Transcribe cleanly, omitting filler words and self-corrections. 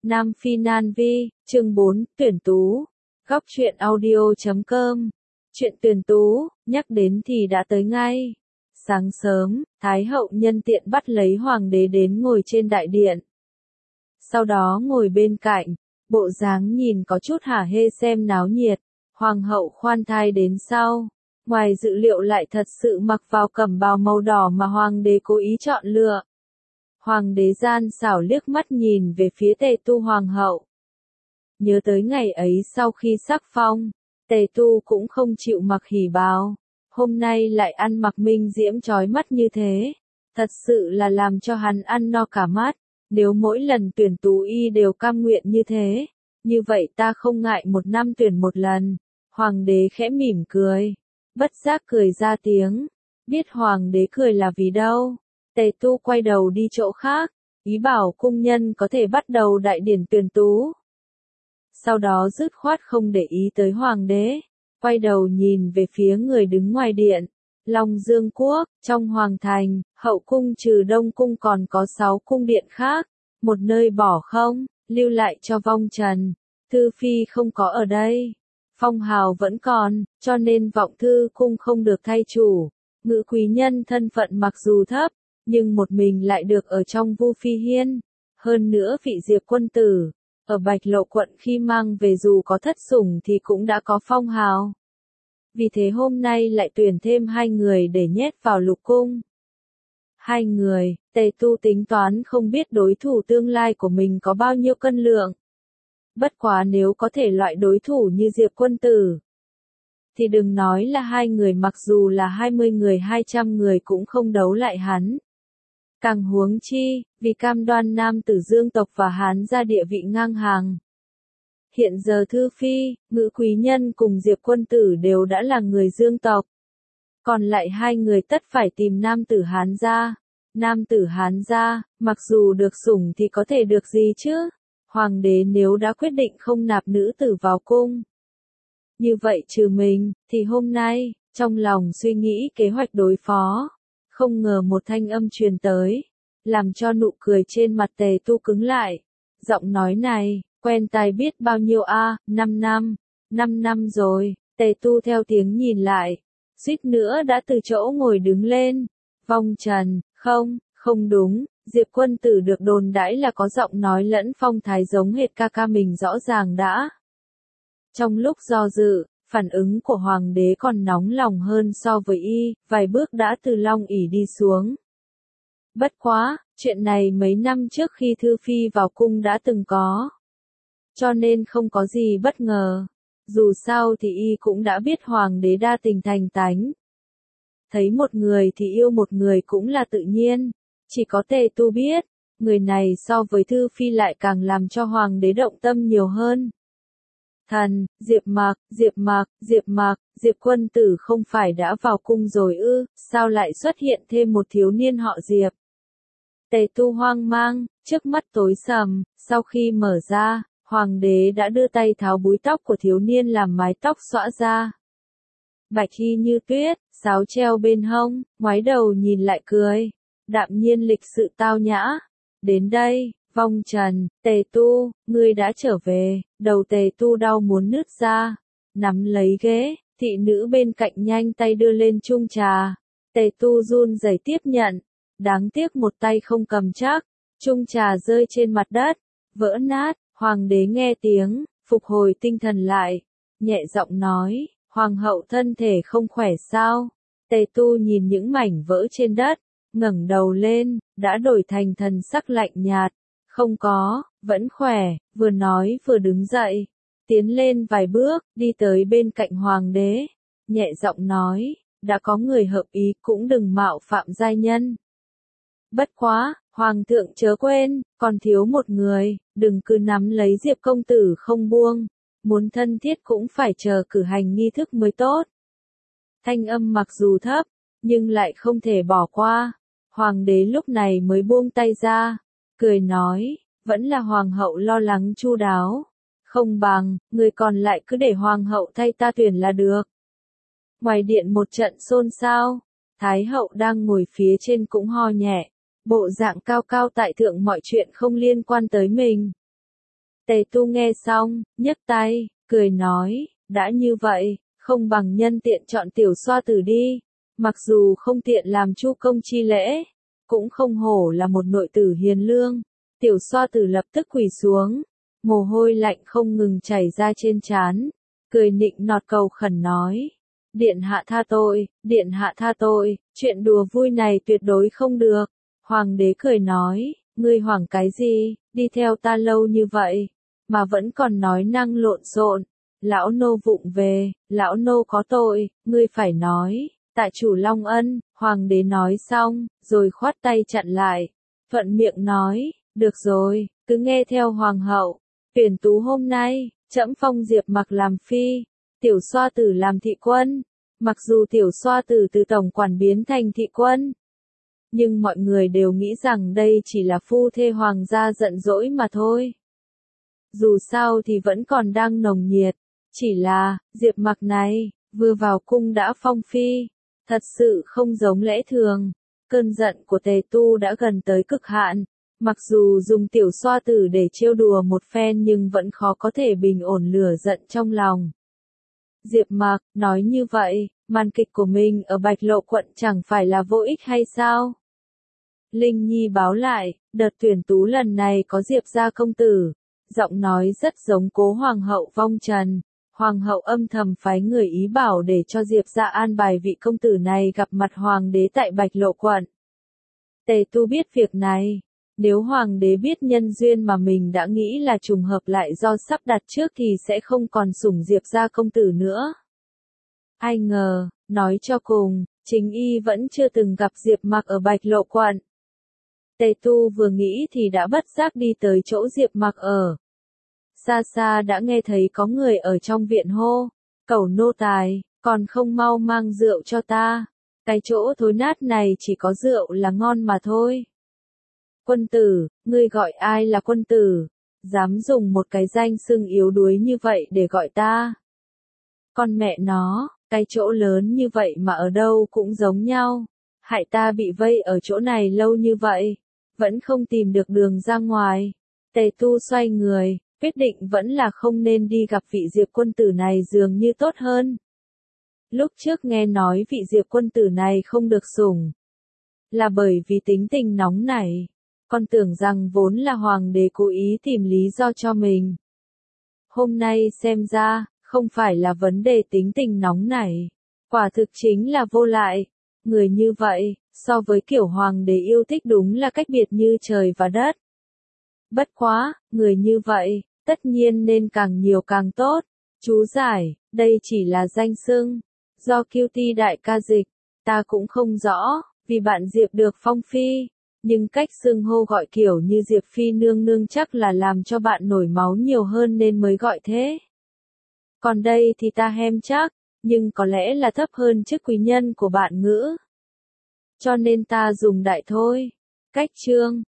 Nam Phi Nan Vi, chương 4, tuyển tú. Góc truyện audio.com. Chuyện tuyển tú, nhắc đến thì đã tới ngay. Sáng sớm, Thái hậu nhân tiện bắt lấy hoàng đế đến ngồi trên đại điện. Sau đó ngồi bên cạnh, bộ dáng nhìn có chút hả hê xem náo nhiệt. Hoàng hậu khoan thai đến sau. Ngoài dự liệu lại thật sự mặc vào cẩm bào màu đỏ mà hoàng đế cố ý chọn lựa. Hoàng đế gian xảo liếc mắt nhìn về phía Tề Tu hoàng hậu. Nhớ tới ngày ấy sau khi sắc phong, Tề Tu cũng không chịu mặc hỉ bào, hôm nay lại ăn mặc minh diễm chói mắt như thế, thật sự là làm cho hắn ăn no cả mắt. Nếu mỗi lần tuyển tú y đều cam nguyện như thế, như vậy ta không ngại một năm tuyển một lần. Hoàng đế khẽ mỉm cười, bất giác cười ra tiếng, biết hoàng đế cười là vì đâu. Tề Tu quay đầu đi chỗ khác, ý bảo cung nhân có thể bắt đầu đại điển tuyển tú. Sau đó dứt khoát không để ý tới hoàng đế, quay đầu nhìn về phía người đứng ngoài điện. Long Dương quốc, trong hoàng thành, hậu cung trừ Đông cung còn có 6 cung điện khác, một nơi bỏ không, lưu lại cho vong trần. Thư phi không có ở đây, phong hào vẫn còn, cho nên vọng thư cung không được thay chủ. Ngự quý nhân thân phận mặc dù thấp, nhưng một mình lại được ở trong Vu Phi Hiên. Hơn nữa vị Diệp quân tử, ở Bạch Lộ quận khi mang về dù có thất sủng thì cũng đã có phong hào. Vì thế hôm nay lại tuyển thêm 2 người để nhét vào lục cung. 2 người, Tề Tu tính toán không biết đối thủ tương lai của mình có bao nhiêu cân lượng. Bất quá nếu có thể loại đối thủ như Diệp quân tử, thì đừng nói là 2 người, mặc dù là 20 người 200 người cũng không đấu lại hắn. Càng huống chi, vì cam đoan nam tử Dương tộc và Hán gia địa vị ngang hàng. Hiện giờ Thư Phi, Ngự quý nhân cùng Diệp quân tử đều đã là người Dương tộc. Còn lại 2 người tất phải tìm nam tử Hán gia. Nam tử Hán gia, mặc dù được sủng thì có thể được gì chứ? Hoàng đế nếu đã quyết định không nạp nữ tử vào cung, như vậy trừ mình, thì hôm nay, trong lòng suy nghĩ kế hoạch đối phó. Không ngờ một thanh âm truyền tới, làm cho nụ cười trên mặt Tề Tu cứng lại. Giọng nói này, quen tai biết bao nhiêu a, 5 năm, 5 năm rồi. Tề Tu theo tiếng nhìn lại, suýt nữa đã từ chỗ ngồi đứng lên. Vong trần, không đúng, Diệp quân tử được đồn đãi là có giọng nói lẫn phong thái giống hệt ca ca mình rõ ràng đã. Trong lúc do dự, phản ứng của hoàng đế còn nóng lòng hơn so với y, vài bước đã từ long ỷ đi xuống. Bất quá, chuyện này mấy năm trước khi Thư Phi vào cung đã từng có, cho nên không có gì bất ngờ. Dù sao thì y cũng đã biết hoàng đế đa tình thành tánh. Thấy một người thì yêu một người cũng là tự nhiên, chỉ có Tề Tu biết, người này so với Thư Phi lại càng làm cho hoàng đế động tâm nhiều hơn. Thần, Diệp Diệp quân tử không phải đã vào cung rồi ư, sao lại xuất hiện thêm một thiếu niên họ Diệp? Tề Tu hoang mang, trước mắt tối sầm, sau khi mở ra, hoàng đế đã đưa tay tháo búi tóc của thiếu niên làm mái tóc xõa ra. Bạch y như tuyết, sáo treo bên hông, ngoái đầu nhìn lại cười, đạm nhiên lịch sự tao nhã. Đến đây, vong trần, Tề Tu, ngươi đã trở về. Đầu Tề Tu đau muốn nứt ra, nắm lấy ghế, thị nữ bên cạnh nhanh tay đưa lên chung trà. Tề Tu run rẩy tiếp nhận, đáng tiếc một tay không cầm chắc, chung trà rơi trên mặt đất, vỡ nát. Hoàng đế nghe tiếng, phục hồi tinh thần lại, nhẹ giọng nói, hoàng hậu thân thể không khỏe sao? Tề Tu nhìn những mảnh vỡ trên đất, ngẩng đầu lên, đã đổi thành thần sắc lạnh nhạt. Không có, vẫn khỏe. Vừa nói vừa đứng dậy, tiến lên vài bước, đi tới bên cạnh hoàng đế, nhẹ giọng nói, đã có người hợp ý cũng đừng mạo phạm giai nhân. Bất quá, hoàng thượng chớ quên, còn thiếu một người, đừng cứ nắm lấy Diệp công tử không buông, muốn thân thiết cũng phải chờ cử hành nghi thức mới tốt. Thanh âm mặc dù thấp, nhưng lại không thể bỏ qua. Hoàng đế lúc này mới buông tay ra, cười nói, vẫn là hoàng hậu lo lắng chu đáo. Không bằng, người còn lại cứ để hoàng hậu thay ta tuyển là được. Ngoài điện một trận xôn xao, Thái hậu đang ngồi phía trên cũng ho nhẹ, bộ dạng cao cao tại thượng mọi chuyện không liên quan tới mình. Tề Tu nghe xong, nhấc tay, cười nói, đã như vậy, không bằng nhân tiện chọn tiểu xoa tử đi. Mặc dù không tiện làm chu công chi lễ, cũng không hổ là một nội tử hiền lương. Tiểu xoa tử lập tức quỳ xuống, mồ hôi lạnh không ngừng chảy ra trên trán, cười nịnh nọt cầu khẩn nói. Điện hạ tha tội, điện hạ tha tội, chuyện đùa vui này tuyệt đối không được. Hoàng đế cười nói, ngươi hoảng cái gì, đi theo ta lâu như vậy, mà vẫn còn nói năng lộn xộn. Lão nô vụng về, lão nô có tội, ngươi phải nói, tại chủ Long Ân. Hoàng đế nói xong, rồi khoát tay chặn lại, thuận miệng nói, được rồi, cứ nghe theo hoàng hậu. Tuyển tú hôm nay, trẫm phong Diệp Mặc làm phi, tiểu xoa tử làm thị quân. Mặc dù tiểu xoa tử từ tổng quản biến thành thị quân, nhưng mọi người đều nghĩ rằng đây chỉ là phu thê hoàng gia giận dỗi mà thôi. Dù sao thì vẫn còn đang nồng nhiệt, chỉ là, Diệp Mặc này, vừa vào cung đã phong phi, thật sự không giống lẽ thường. Cơn giận của Tề Tu đã gần tới cực hạn, mặc dù dùng tiểu xoa tử để trêu đùa một phen nhưng vẫn khó có thể bình ổn lửa giận trong lòng. Diệp Mặc, nói như vậy, màn kịch của mình ở Bạch Lộ quận chẳng phải là vô ích hay sao? Linh Nhi báo lại, đợt tuyển tú lần này có Diệp gia công tử, giọng nói rất giống cố hoàng hậu vong trần. Hoàng hậu âm thầm phái người ý bảo để cho Diệp gia an bài vị công tử này gặp mặt hoàng đế tại Bạch Lộ quận. Tề Tu biết việc này, nếu hoàng đế biết nhân duyên mà mình đã nghĩ là trùng hợp lại do sắp đặt trước thì sẽ không còn sủng Diệp gia công tử nữa. Ai ngờ, nói cho cùng, chính y vẫn chưa từng gặp Diệp Mặc ở Bạch Lộ quận. Tề Tu vừa nghĩ thì đã bất giác đi tới chỗ Diệp Mặc ở. Xa xa đã nghe thấy có người ở trong viện hô, cẩu nô tài, còn không mau mang rượu cho ta. Cái chỗ thối nát này chỉ có rượu là ngon mà thôi. Quân tử, ngươi gọi ai là quân tử? Dám dùng một cái danh xưng yếu đuối như vậy để gọi ta? Con mẹ nó, cái chỗ lớn như vậy mà ở đâu cũng giống nhau. Hại ta bị vây ở chỗ này lâu như vậy, vẫn không tìm được đường ra ngoài. Tề Tu xoay người, quyết định vẫn là không nên đi gặp vị Diệp quân tử này dường như tốt hơn. Lúc trước nghe nói vị Diệp quân tử này không được sủng, là bởi vì tính tình nóng nảy. Con tưởng rằng vốn là hoàng đế cố ý tìm lý do cho mình. Hôm nay xem ra, không phải là vấn đề tính tình nóng nảy, quả thực chính là vô lại. Người như vậy, so với kiểu hoàng đế yêu thích đúng là cách biệt như trời và đất. Bất quá, người như vậy, tất nhiên nên càng nhiều càng tốt. Chú giải, đây chỉ là danh xưng, do Kiêu Ti đại ca dịch, ta cũng không rõ, vì bạn Diệp được phong phi. Nhưng cách xưng hô gọi kiểu như Diệp phi nương nương chắc là làm cho bạn nổi máu nhiều hơn nên mới gọi thế. Còn đây thì ta hem chắc, nhưng có lẽ là thấp hơn chức quý nhân của bạn ngữ. Cho nên ta dùng đại thôi. Cách chương